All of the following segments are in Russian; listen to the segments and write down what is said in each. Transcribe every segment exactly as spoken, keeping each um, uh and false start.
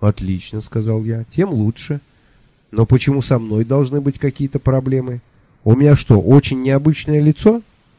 Отлично, сказал я, тем лучше. Но почему со мной должны быть какие-то проблемы? У меня что, очень необычное лицо?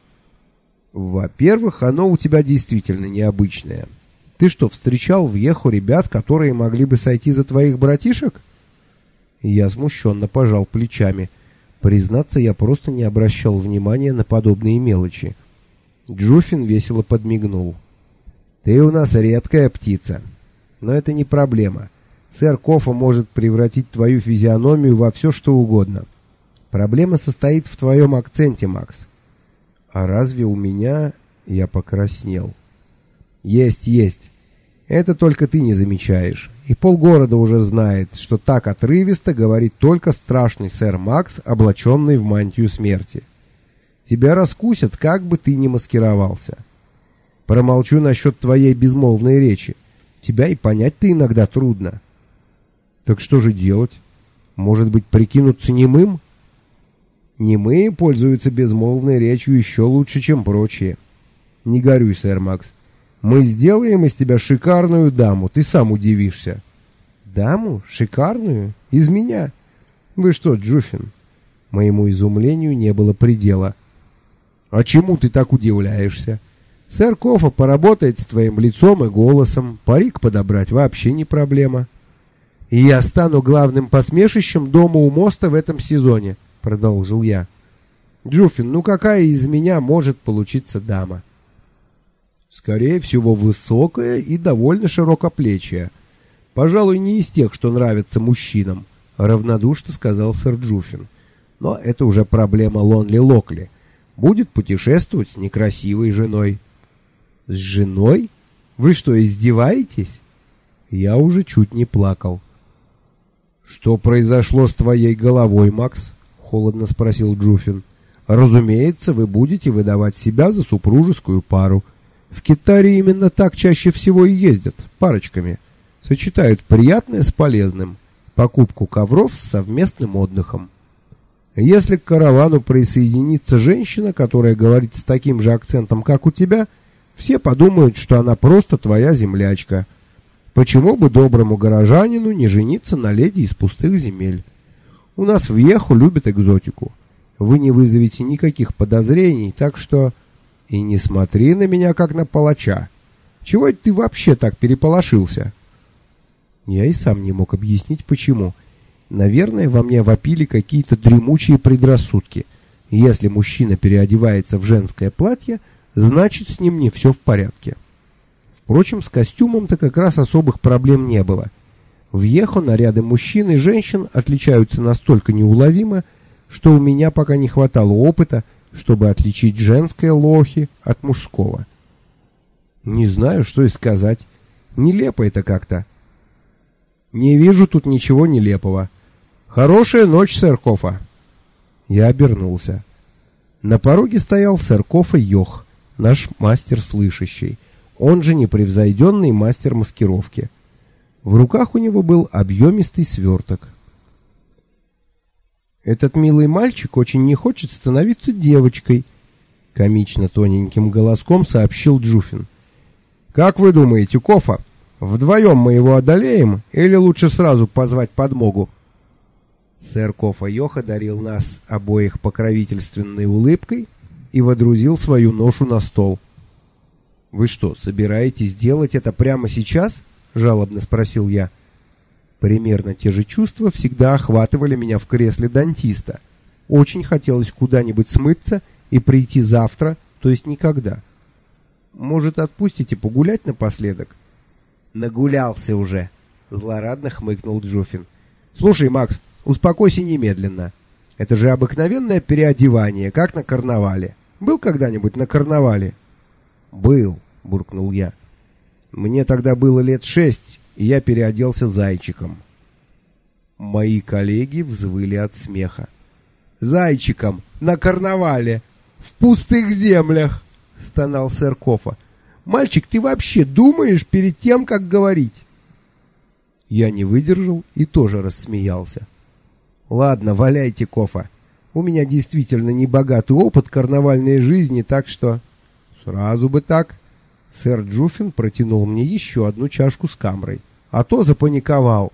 Во-первых, оно у тебя действительно необычное. Ты что, встречал в Еху ребят, которые могли бы сойти за твоих братишек? Я смущенно пожал плечами. Признаться, я просто не обращал внимания на подобные мелочи. Джуфин весело подмигнул. Ты у нас редкая птица. Но это не проблема. Сэр Кофа может превратить твою физиономию во все, что угодно. Проблема состоит в твоем акценте, Макс. А разве у меня... Я покраснел. Есть, есть. Это только ты не замечаешь. И полгорода уже знает, что так отрывисто говорит только страшный сэр Макс, облаченный в мантию смерти. Тебя раскусят, как бы ты ни маскировался. Промолчу насчет твоей безмолвной речи. Тебя и понять-то иногда трудно. Так что же делать? Может быть, прикинуться немым? Немые пользуются безмолвной речью еще лучше, чем прочие. Не горюй, сэр Макс. Мы сделаем из тебя шикарную даму, ты сам удивишься. Даму? Шикарную? Из меня? Вы что, Джуфин? Моему изумлению не было предела. А чему ты так удивляешься? Сэр Кофа поработает с твоим лицом и голосом, парик подобрать вообще не проблема. И я стану главным посмешищем дома у моста в этом сезоне, продолжил я. Джуфин, ну какая из меня может получиться дама? Скорее всего, высокая и довольно широкоплечья. Пожалуй, не из тех, что нравятся мужчинам, равнодушно сказал сэр Джуфин. Но это уже проблема Лонли Локли. Будет путешествовать с некрасивой женой. С женой? Вы что, издеваетесь? Я уже чуть не плакал. Что произошло с твоей головой, Макс? Холодно спросил Джуфин. Разумеется, вы будете выдавать себя за супружескую пару. В Китаре именно так чаще всего и ездят, парочками. Сочетают приятное с полезным. Покупку ковров с совместным отдыхом. Если к каравану присоединится женщина, которая говорит с таким же акцентом, как у тебя, все подумают, что она просто твоя землячка. Почему бы доброму горожанину не жениться на леди из пустых земель? У нас в Еху любят экзотику. Вы не вызовете никаких подозрений, так что... И не смотри на меня, как на палача. Чего ты вообще так переполошился? Я и сам не мог объяснить, почему. Наверное, во мне вопили какие-то дремучие предрассудки. Если мужчина переодевается в женское платье, значит, с ним не все в порядке. Впрочем, с костюмом-то как раз особых проблем не было. В Ехо наряды мужчин и женщин отличаются настолько неуловимо, что у меня пока не хватало опыта, чтобы отличить женское лохи от мужского. Не знаю, что и сказать. Нелепо это как-то. Не вижу тут ничего нелепого. Хорошая ночь, сэр Кофа. Я обернулся. На пороге стоял сэр Кофа Йох, наш мастер слышащий, он же непревзойденный мастер маскировки. В руках у него был объемистый сверток. Этот милый мальчик очень не хочет становиться девочкой, комично тоненьким голоском сообщил Джуфин. Как вы думаете, Кофа, вдвоем мы его одолеем или лучше сразу позвать подмогу? Сэр Кофа Йох одарил нас обоих покровительственной улыбкой и водрузил свою ношу на стол. Вы что, собираетесь делать это прямо сейчас? Жалобно спросил я. Примерно те же чувства всегда охватывали меня в кресле дантиста. Очень хотелось куда-нибудь смыться и прийти завтра, то есть никогда. Может, отпустите погулять напоследок? Нагулялся уже, злорадно хмыкнул Джуфин. Слушай, Макс, успокойся немедленно. Это же обыкновенное переодевание, как на карнавале. Был когда-нибудь на карнавале? Был, буркнул я. Мне тогда было лет шесть, и я переоделся зайчиком. Мои коллеги взвыли от смеха. Зайчиком на карнавале в пустых землях, стонал сэр Кофа. Мальчик, ты вообще думаешь перед тем, как говорить? Я не выдержал и тоже рассмеялся. Ладно, валяйте, Кофа. У меня действительно небогатый опыт карнавальной жизни, так что... Сразу бы так. Сэр Джуфин протянул мне еще одну чашку с камрой. а то запаниковал.